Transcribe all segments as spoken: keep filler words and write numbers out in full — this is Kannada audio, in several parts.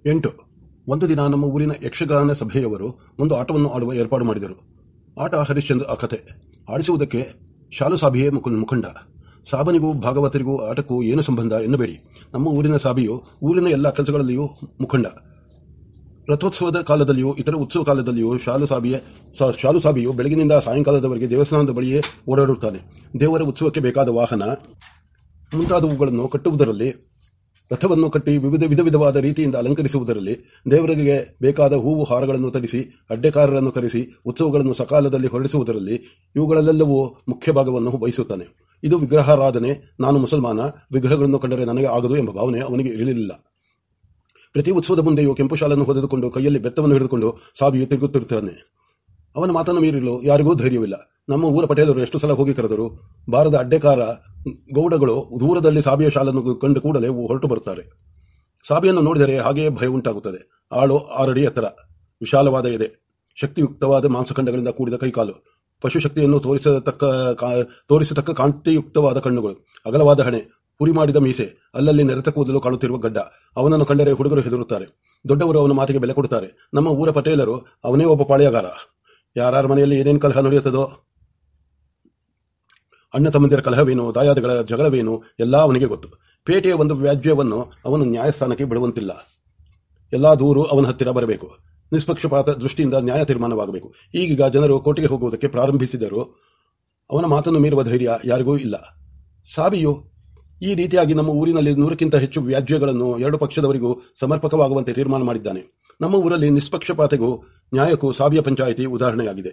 ಎಂಟು. ಒಂದು ದಿನ ನಮ್ಮ ಊರಿನ ಯಕ್ಷಗಾನ ಸಭೆಯವರು ಒಂದು ಆಟವನ್ನು ಆಡುವ ಏರ್ಪಾಡು ಮಾಡಿದರು. ಆಟ ಹರಿಶ್ಚಂದ್ರ ಕಥೆ. ಆಡಿಸುವುದಕ್ಕೆ ಶಾಲು ಸಾಬಿಯೇ ಮುಖಂಡ. ಸಾಬನಿಗೂ ಭಾಗವತರಿಗೂ ಆಟಕ್ಕೂ ಏನು ಸಂಬಂಧ ಎನ್ನಬೇಡಿ. ನಮ್ಮ ಊರಿನ ಸಾಬಿಯು ಊರಿನ ಎಲ್ಲ ಕೆಲಸಗಳಲ್ಲಿಯೂ ಮುಖಂಡ. ರಥೋತ್ಸವದ ಕಾಲದಲ್ಲಿಯೂ ಇತರ ಉತ್ಸವ ಕಾಲದಲ್ಲಿಯೂ ಶಾಲು ಸಾಬಿಯ ಶಾಲು ಸಾಬಿಯು ಬೆಳಗಿನಿಂದ ಸಾಯಂಕಾಲದವರೆಗೆ ದೇವಸ್ಥಾನದ ಬಳಿಯೇ ಓಡಾಡುತ್ತಾನೆ. ದೇವರ ಉತ್ಸವಕ್ಕೆ ಬೇಕಾದ ವಾಹನ ಮುಂತಾದವುಗಳನ್ನು ಕಟ್ಟುವುದರಲ್ಲಿ, ರಥವನ್ನು ಕಟ್ಟಿ ವಿವಿಧ ವಿಧ ವಿಧವಾದ ರೀತಿಯಿಂದ ಅಲಂಕರಿಸುವುದರಲ್ಲಿ, ದೇವರಿಗೆ ಬೇಕಾದ ಹೂವು ಹಾರಗಳನ್ನು ತರಿಸಿ ಅಡ್ಡೆಕಾರರನ್ನು ಕರೆಸಿ ಉತ್ಸವಗಳನ್ನು ಸಕಾಲದಲ್ಲಿ ಹೊರಡಿಸುವುದರಲ್ಲಿ, ಇವುಗಳಲ್ಲೆಲ್ಲವೂ ಮುಖ್ಯ ಭಾಗವನ್ನು ವಹಿಸುತ್ತಾನೆ. ಇದು ವಿಗ್ರಹಾರಾಧನೆ. ನಾನು ಮುಸಲ್ಮಾನ, ವಿಗ್ರಹಗಳನ್ನು ಕಂಡರೆ ನನಗೆ ಆಗದು ಎಂಬ ಭಾವನೆ ಅವನಿಗೆ ಇರಲಿಲ್ಲ. ಪ್ರತಿ ಉತ್ಸವದ ಮುಂದೆಯೂ ಕೆಂಪು ಶಾಲನ್ನು ಹೊದೆದುಕೊಂಡು ಕೈಯಲ್ಲಿ ಬೆತ್ತವನ್ನು ಹಿಡಿದುಕೊಂಡು ಸಾಬಿಯು ತಿರುಗುತ್ತಿರುತ್ತಾನೆ. ಅವನ ಮಾತನ್ನು ಮೀರಲು ಯಾರಿಗೂ ಧೈರ್ಯವಿಲ್ಲ. ನಮ್ಮ ಊರ ಪಟೇಲರು ಎಷ್ಟು ಸಲ ಹೋಗಿ ಕರೆದರು. ಬಾರದ ಅಡ್ಡೆಕಾರ ಗೌಡಗಳು ದೂರದಲ್ಲಿ ಸಾಬಿಯ ಶಾಲನ್ನು ಕಂಡು ಕೂಡಲೇ ಹೊರಟು ಬರುತ್ತಾರೆ. ಸಾಬಿಯನ್ನು ನೋಡಿದರೆ ಹಾಗೆಯೇ ಭಯ ಉಂಟಾಗುತ್ತದೆ. ಆಳು ಆರಡಿ ಎತ್ತರ, ವಿಶಾಲವಾದ ಎದೆ, ಶಕ್ತಿಯುಕ್ತವಾದ ಮಾಂಸಖಂಡಗಳಿಂದ ಕೂಡಿದ ಕೈಕಾಲು, ಪಶುಶಕ್ತಿಯನ್ನು ತೋರಿಸತಕ್ಕ ತೋರಿಸತಕ್ಕ ಕಾಂತಿಯುಕ್ತವಾದ ಕಣ್ಣುಗಳು, ಅಗಲವಾದ ಹಣೆ, ಪುರಿ ಮಾಡಿದ ಮೀಸೆ, ಅಲ್ಲಲ್ಲಿ ನೆರೆತ ಕೂದಲು ಕಾಣುತ್ತಿರುವ ಗಡ್ಡ. ಅವನನ್ನು ಕಂಡರೆ ಹುಡುಗರು ಹೆದರುತ್ತಾರೆ. ದೊಡ್ಡವರು ಅವನ ಮಾತಿಗೆ ಬೆಲೆ ಕೊಡುತ್ತಾರೆ. ನಮ್ಮ ಊರ ಪಟೇಲರು ಅವನೇ ಒಬ್ಬ ಪಾಳೆಯಗಾರ. ಯಾರ ಮನೆಯಲ್ಲಿ ಏನೇನು ಕಲಹ ನಡೆಯುತ್ತದೋ, ಅಣ್ಣ ತಮ್ಮಂದಿರ ಕಲಹವೇನು, ದಾಯಾದಗಳ ಜಗಳವೇನು ಎಲ್ಲಾ ಅವನಿಗೆ ಗೊತ್ತು. ಪೇಟೆಯ ಒಂದು ವ್ಯಾಜ್ಯವನ್ನು ಅವನು ನ್ಯಾಯಸ್ಥಾನಕ್ಕೆ ಬಿಡುವಂತಿಲ್ಲ. ಎಲ್ಲಾ ದೂರು ಅವನ ಹತ್ತಿರ ಬರಬೇಕು. ನಿಷ್ಪಕ್ಷಪಾತ ದೃಷ್ಟಿಯಿಂದ ನ್ಯಾಯ ತೀರ್ಮಾನವಾಗಬೇಕು. ಈಗೀಗ ಜನರು ಕೋರ್ಟಿಗೆ ಹೋಗುವುದಕ್ಕೆ ಪ್ರಾರಂಭಿಸಿದರು. ಅವನ ಮಾತನ್ನು ಮೀರುವ ಧೈರ್ಯ ಯಾರಿಗೂ ಇಲ್ಲ. ಸಾಬಿಯು ಈ ರೀತಿಯಾಗಿ ನಮ್ಮ ಊರಿನಲ್ಲಿ ನೂರಕ್ಕಿಂತ ಹೆಚ್ಚು ವ್ಯಾಜ್ಯಗಳನ್ನು ಎರಡು ಪಕ್ಷದವರಿಗೂ ಸಮರ್ಪಕವಾಗುವಂತೆ ತೀರ್ಮಾನ ಮಾಡಿದ್ದಾನೆ. ನಮ್ಮ ಊರಲ್ಲಿ ನಿಷ್ಪಕ್ಷಪಾತೆಗೂ ನ್ಯಾಯಕ್ಕೂ ಸಾಬಿಯ ಪಂಚಾಯಿತಿ ಉದಾಹರಣೆಯಾಗಿದೆ.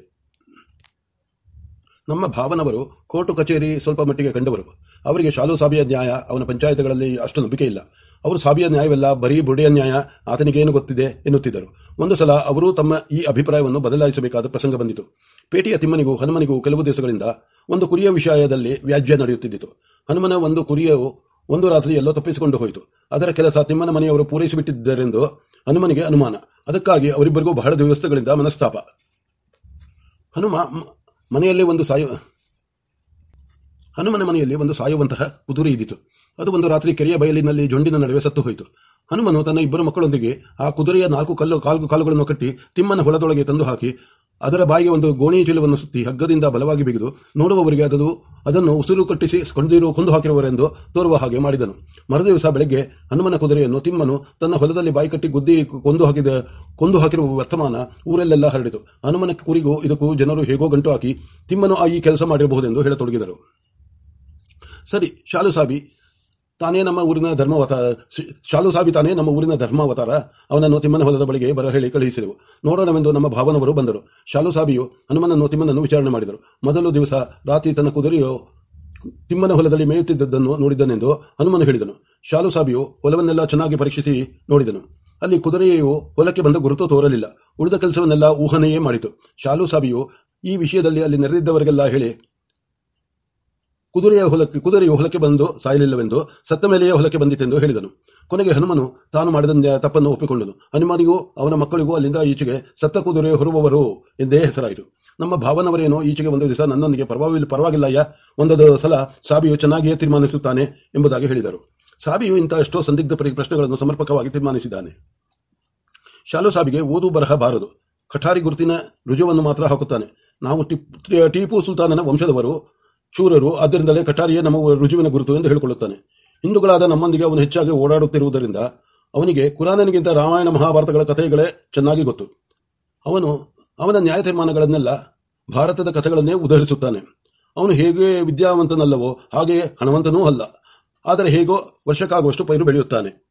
ನಮ್ಮ ಭಾವನವರು ಕೋರ್ಟು ಕಚೇರಿ ಸ್ವಲ್ಪ ಮಟ್ಟಿಗೆ ಕಂಡವರು. ಅವರಿಗೆ ಶಾಲು ಸಾಬಿಯ ನ್ಯಾಯ ಅವನ ಪಂಚಾಯತ್ಗಳಲ್ಲಿ ಅಷ್ಟು ನಂಬಿಕೆ ಇಲ್ಲ. ಅವರು ಸಾಬಿಯ ನ್ಯಾಯವೆಲ್ಲ ಬರೀ ಬುಡಿಯ ನ್ಯಾಯ, ಆತನಿಗೇನು ಗೊತ್ತಿದೆ ಎನ್ನುತ್ತಿದ್ದರು. ಒಂದು ಸಲ ಅವರು ತಮ್ಮ ಈ ಅಭಿಪ್ರಾಯವನ್ನು ಬದಲಾಯಿಸಬೇಕಾದ ಪ್ರಸಂಗ ಬಂದಿತು. ಪೇಟೆಯ ತಿಮ್ಮನಿಗೂ ಹನುಮನಿಗೂ ಕೆಲವು ದಿವಸಗಳಿಂದ ಒಂದು ಕುರಿಯ ವಿಷಯದಲ್ಲಿ ವ್ಯಾಜ್ಯ ನಡೆಯುತ್ತಿದ್ದಿತು. ಹನುಮನ ಒಂದು ಕುರಿಯು ಒಂದು ರಾತ್ರಿ ಎಲ್ಲೋ ತಪ್ಪಿಸಿಕೊಂಡು ಹೋಯಿತು. ಅದರ ಕೆಲಸ ತಿಮ್ಮನ ಮನೆಯವರು ಪೂರೈಸಿಬಿಟ್ಟಿದ್ದರೆಂದು ಹನುಮನಿಗೆ ಅನುಮಾನ. ಅದಕ್ಕಾಗಿ ಅವರಿಬ್ಬರಿಗೂ ಬಹಳ ದಿವಸಗಳಿಂದ ಮನಸ್ತಾಪ. ಹನುಮ ಮನೆಯಲ್ಲಿ ಒಂದು ಸಾಯ ಹನುಮನ ಮನೆಯಲ್ಲಿ ಒಂದು ಸಾಯುವಂತಹ ಕುದುರೆ ಇದ್ದಿತು. ಅದು ಒಂದು ರಾತ್ರಿ ಕೆರೆಯ ಬಯಲಿನಲ್ಲಿ ಜೊಂಡಿನ ನಡುವೆ ಸತ್ತು ಹೋಯಿತು. ಹನುಮನು ತನ್ನ ಇಬ್ಬರು ಮಕ್ಕಳೊಂದಿಗೆ ಆ ಕುದುರೆಯ ನಾಲ್ಕು ಕಲ್ಲು ಕಾಲ್ಕು ಕಾಲುಗಳನ್ನು ಕಟ್ಟಿ ತಿಮ್ಮನ ಹೊಲದೊಳಗೆ ತಂದು ಹಾಕಿ ಅದರ ಬಾಯಿಗೆ ಒಂದು ಗೋಣಿ ಚೀಲವನ್ನು ಸುತ್ತಿ ಹಗ್ಗದಿಂದ ಬಲವಾಗಿ ಬಿಗಿದು ನೋಡುವವರಿಗೆ ಅದು ಅದನ್ನು ಉಸಿರು ಕಟ್ಟಿಸಿ ಕೊಂದಿರು ಕೊಂದು ಹಾಕಿರುವರೆಂದು ತೋರುವ ಹಾಗೆ ಮಾಡಿದನು. ಮರುದಿವಸ ಬೆಳಗ್ಗೆ ಹನುಮನ ಕುದುರೆಯನ್ನು ತಿಮ್ಮನು ತನ್ನ ಹೊಲದಲ್ಲಿ ಬಾಯಿ ಕಟ್ಟಿ ಗುದ್ದಿ ಕೊಂದು ಹಾಕಿದ ಕೊಂದು ಹಾಕಿರುವ ವರ್ತಮಾನ ಊರಲ್ಲೆಲ್ಲ ಹರಡಿತು. ಹನುಮನ ಕುರಿಗೂ ಇದಕ್ಕೂ ಜನರು ಹೇಗೋ ಗಂಟು ಹಾಕಿ ತಿಮ್ಮನು ಆ ಈ ಕೆಲಸ ಮಾಡಿರಬಹುದೆಂದು ಹೇಳತೊಡಗಿದರು. ಸರಿ, ಶಾಲು ಸಾಬಿ ತಾನೇ ನಮ್ಮ ಊರಿನ ಧರ್ಮಾವತಾರ ಶಾಲು ಸಾಬಿ ತಾನೇ ನಮ್ಮ ಊರಿನ ಧರ್ಮಾವತಾರ ಅವನನ್ನು ತಿಮ್ಮನ ಹೊಲದ ಬಳಿಗೆ ಬರ ಹೇಳಿ ಕಳುಹಿಸಿದೆವು. ನೋಡೋಣವೆಂದು ನಮ್ಮ ಭಾವನವರು ಬಂದರು. ಶಾಲು ಸಾಬಿಯು ಹನುಮನನ್ನು ತಿಮ್ಮನನ್ನು ವಿಚಾರಣೆ ಮಾಡಿದರು. ಮೊದಲು ದಿವಸ ರಾತ್ರಿ ತನ್ನ ಕುದುರೆಯು ತಿಮ್ಮನ ಹೊಲದಲ್ಲಿ ಮೇಯುತ್ತಿದ್ದದ್ದನ್ನು ನೋಡಿದ್ದನೆಂದು ಹನುಮನು ಹೇಳಿದನು. ಶಾಲು ಸಾಬಿಯು ಹೊಲವನ್ನೆಲ್ಲ ಚೆನ್ನಾಗಿ ಪರೀಕ್ಷಿಸಿ ನೋಡಿದನು. ಅಲ್ಲಿ ಕುದುರೆಯು ಹೊಲಕ್ಕೆ ಬಂದ ಗುರುತು ತೋರಲಿಲ್ಲ. ಉಳಿದ ಕೆಲಸವನ್ನೆಲ್ಲ ಊಹನೆಯೇ ಮಾಡಿತು. ಶಾಲು ಸಾಬಿಯು ಈ ವಿಷಯದಲ್ಲಿ ಅಲ್ಲಿ ನೆರೆದಿದ್ದವರಿಗೆಲ್ಲ ಹೇಳಿ ಕುದುರೆಯ ಹೊಲಕ್ಕೆ ಕುದುರೆಯು ಹೊಲಕ್ಕೆ ಬಂದು ಸಾಯಲಿಲ್ಲವೆಂದು, ಸತ್ತ ಮೇಲೆಯೇ ಹೊಲಕ್ಕೆ ಬಂದಿತೆಂದು ಹೇಳಿದನು. ಕೊನೆಗೆ ಹನುಮನು ತಾನು ಮಾಡಿದ ತಪ್ಪನ್ನು ಒಪ್ಪಿಕೊಂಡನು. ಹನುಮನಿಗೂ ಅವನ ಮಕ್ಕಳಿಗೂ ಅಲ್ಲಿಂದ ಈಚೆಗೆ ಸತ್ತ ಕುದುರೆ ಹೊರುವವರು ಎಂದೇ ಹೆಸರಾಯಿತು. ನಮ್ಮ ಭಾವನವರೇನೋ ಈಚೆಗೆ ಒಂದು ದಿವಸ ನನ್ನೊಂದಿಗೆ ಪರವಾಗಿಲ್ಲ ಪರವಾಗಿಲ್ಲಯ್ಯ ಒಂದೊಂದು ಸಲ ಸಾಬಿಯು ಚೆನ್ನಾಗಿಯೇ ತೀರ್ಮಾನಿಸುತ್ತಾನೆ ಎಂಬುದಾಗಿ ಹೇಳಿದರು. ಸಾಬಿಯು ಇಂಥ ಎಷ್ಟೋ ಸಂದಿಗ್ಧ ಪ್ರಶ್ನೆಗಳನ್ನು ಸಮರ್ಪಕವಾಗಿ ತೀರ್ಮಾನಿಸಿದ್ದಾನೆ. ಶಾಲು ಸಾಬಿಗೆ ಓದು ಬರಹ ಬಾರದು. ಕಠಾರಿ ಗುರುತಿನ ರುಜುವನ್ನು ಮಾತ್ರ ಹಾಕುತ್ತಾನೆ. ನಾವು ಟಿಪ್ಪು ಸುಲ್ತಾನನ ವಂಶದವರು, ಶೂರರು, ಆದ್ದರಿಂದಲೇ ಕಠಾರಿಯೇ ನಮ್ಮ ರುಜುವಿನ ಗುರುತು ಎಂದು ಹೇಳಿಕೊಳ್ಳುತ್ತಾನೆ. ಹಿಂದೂಗಳಾದ ನಮ್ಮೊಂದಿಗೆ ಅವನು ಹೆಚ್ಚಾಗಿ ಓಡಾಡುತ್ತಿರುವುದರಿಂದ ಅವನಿಗೆ ಕುರಾನನಿಗಿಂತ ರಾಮಾಯಣ ಮಹಾಭಾರತಗಳ ಕಥೆಗಳೇ ಚೆನ್ನಾಗಿ ಗೊತ್ತು. ಅವನು ಅವನ ನ್ಯಾಯ ತೀರ್ಮಾನಗಳನ್ನೆಲ್ಲ ಭಾರತದ ಕಥೆಗಳನ್ನೇ ಉದಾಹರಿಸುತ್ತಾನೆ. ಅವನು ಹೇಗೆ ವಿದ್ಯಾವಂತನಲ್ಲವೋ ಹಾಗೆಯೇ ಹಣವಂತನೂ ಅಲ್ಲ. ಆದರೆ ಹೇಗೋ ವರ್ಷಕ್ಕಾಗುವಷ್ಟು ಪೈರು ಬೆಳೆಯುತ್ತಾನೆ.